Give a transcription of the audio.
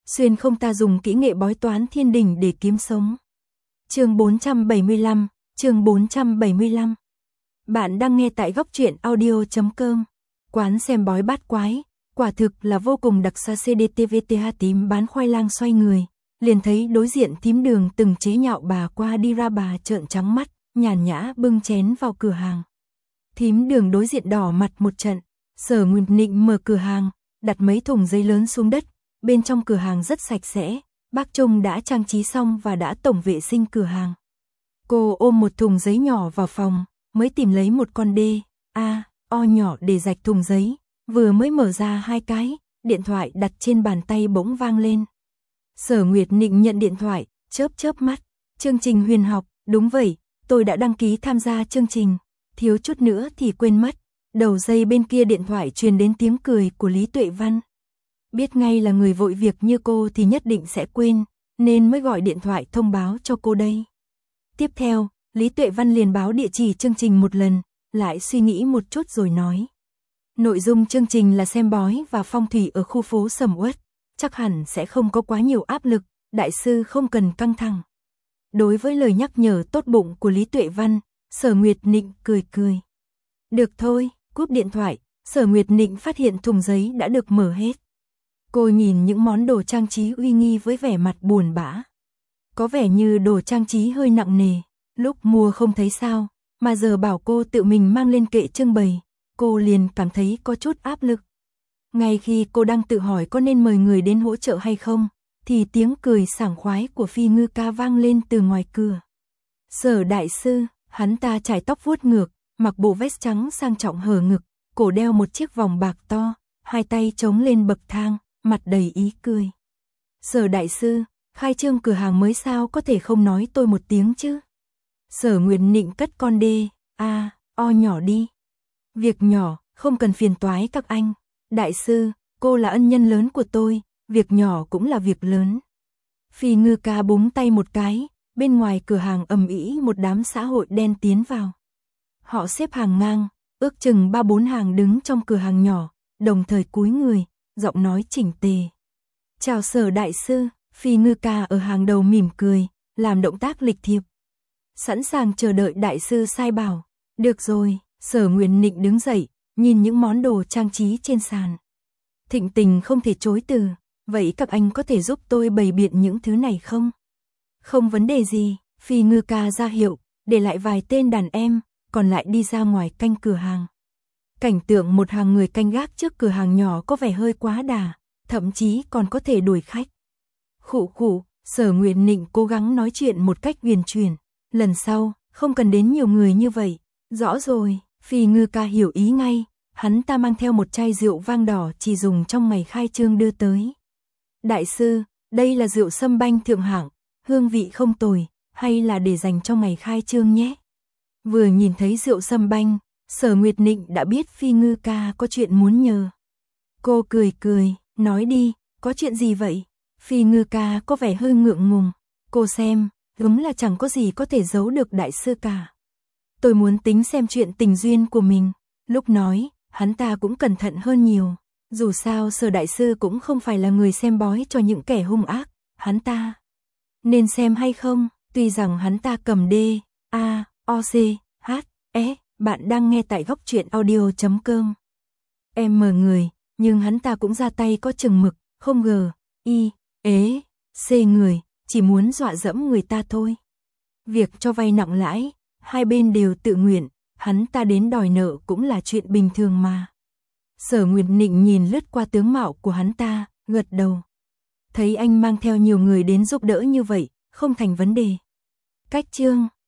xuyên không ta dùng kỹ nghệ bói toán thiên đình để kiếm sống. Chương 475, chương 475. Bạn đang nghe tại góc truyện audio.com. Quán xem bói bát quái, quả thực là vô cùng đặc xa. CDTVTH tím bán khoai lang xoay người, liền thấy đối diện thím Đường từng chế nhạo bà qua đi ra, bà trợn trắng mắt, nhàn nhã bưng chén vào cửa hàng. Thím Đường đối diện đỏ mặt một trận. Sở Nguyệt Nịnh mở cửa hàng, đặt mấy thùng giấy lớn xuống đất, bên trong cửa hàng rất sạch sẽ, bác Trung đã trang trí xong và đã tổng vệ sinh cửa hàng. Cô ôm một thùng giấy nhỏ vào phòng, mới tìm lấy một con O nhỏ để rạch thùng giấy, vừa mới mở ra hai cái, điện thoại đặt trên bàn tay bỗng vang lên. Sở Nguyệt Nịnh nhận điện thoại, chớp mắt, chương trình huyền học, đúng vậy, tôi đã đăng ký tham gia chương trình, thiếu chút nữa thì quên mất. Đầu dây bên kia điện thoại truyền đến tiếng cười của Lý Tuệ Văn. Biết ngay là người vội việc như cô thì nhất định sẽ quên, nên mới gọi điện thoại thông báo cho cô đây. Tiếp theo, Lý Tuệ Văn liền báo địa chỉ chương trình một lần, lại suy nghĩ một chút rồi nói. Nội dung chương trình là xem bói và phong thủy ở khu phố Sầm Uất, chắc hẳn sẽ không có quá nhiều áp lực, đại sư không cần căng thẳng. Đối với lời nhắc nhở tốt bụng của Lý Tuệ Văn, Sở Nguyệt Nịnh cười. Được thôi. Cúp điện thoại, Sở Nguyệt Nịnh phát hiện thùng giấy đã được mở hết. Cô nhìn những món đồ trang trí uy nghi với vẻ mặt buồn bã. Có vẻ như đồ trang trí hơi nặng nề, lúc mua không thấy sao, mà giờ bảo cô tự mình mang lên kệ trưng bày, cô liền cảm thấy có chút áp lực. Ngay khi cô đang tự hỏi có nên mời người đến hỗ trợ hay không, thì tiếng cười sảng khoái của Phi Ngư Ca vang lên từ ngoài cửa. Sở đại sư, hắn ta chải tóc vuốt ngược, mặc bộ vest trắng sang trọng hở ngực, cổ đeo một chiếc vòng bạc to, hai tay chống lên bậc thang, mặt đầy ý cười. Sở đại sư, khai trương cửa hàng mới sao, có thể không nói tôi một tiếng chứ? Sở Nguyệt Nịnh cất con O nhỏ đi. Việc nhỏ, không cần phiền toái các anh. Đại sư, cô là ân nhân lớn của tôi, việc nhỏ cũng là việc lớn. Phi Ngư Ca búng tay một cái, bên ngoài cửa hàng ầm ĩ một đám xã hội đen tiến vào. Họ xếp hàng ngang, ước chừng 3-4 hàng đứng trong cửa hàng nhỏ, đồng thời cúi người, giọng nói chỉnh tề. Chào Sở đại sư, Phi Ngư Ca ở hàng đầu mỉm cười, làm động tác lịch thiệp. Sẵn sàng chờ đợi đại sư sai bảo. Được rồi, Sở Nguyệt Nịnh đứng dậy, nhìn những món đồ trang trí trên sàn. Thịnh tình không thể chối từ, vậy các anh có thể giúp tôi bày biện những thứ này không? Không vấn đề gì, Phi Ngư Ca ra hiệu, để lại vài tên đàn em, còn lại đi ra ngoài canh cửa hàng. Cảnh tượng một hàng người canh gác trước cửa hàng nhỏ có vẻ hơi quá đà, thậm chí còn có thể đuổi khách. Khụ, Sở Nguyệt Nịnh cố gắng nói chuyện một cách huyền chuyển. Lần sau, không cần đến nhiều người như vậy. Rõ rồi, Phi Ngư Ca hiểu ý ngay, hắn ta mang theo một chai rượu vang đỏ chỉ dùng trong ngày khai trương đưa tới. Đại sư, đây là rượu sâm banh thượng hạng, hương vị không tồi, hay là để dành cho ngày khai trương nhé? Vừa nhìn thấy rượu sâm banh, Sở Nguyệt Nịnh đã biết Phi Ngư Ca có chuyện muốn nhờ. Cô cười, nói đi, có chuyện gì vậy? Phi Ngư Ca có vẻ hơi ngượng ngùng. Cô xem, đúng là chẳng có gì có thể giấu được đại sư cả. Tôi muốn tính xem chuyện tình duyên của mình. Lúc nói, hắn ta cũng cẩn thận hơn nhiều. Dù sao Sở đại sư cũng không phải là người xem bói cho những kẻ hung ác. Hắn ta nên xem hay không? Tuy rằng hắn ta cầm D-A-O-C-H-E, bạn đang nghe tại góc truyện audio.com. Em mờ người, nhưng hắn ta cũng ra tay có chừng mực, không G-I-E-C người, chỉ muốn dọa dẫm người ta thôi. Việc cho vay nặng lãi, hai bên đều tự nguyện, hắn ta đến đòi nợ cũng là chuyện bình thường mà. Sở Nguyệt Nịnh nhìn lướt qua tướng mạo của hắn ta, gật đầu. Thấy anh mang theo nhiều người đến giúp đỡ như vậy, không thành vấn đề. Cách chương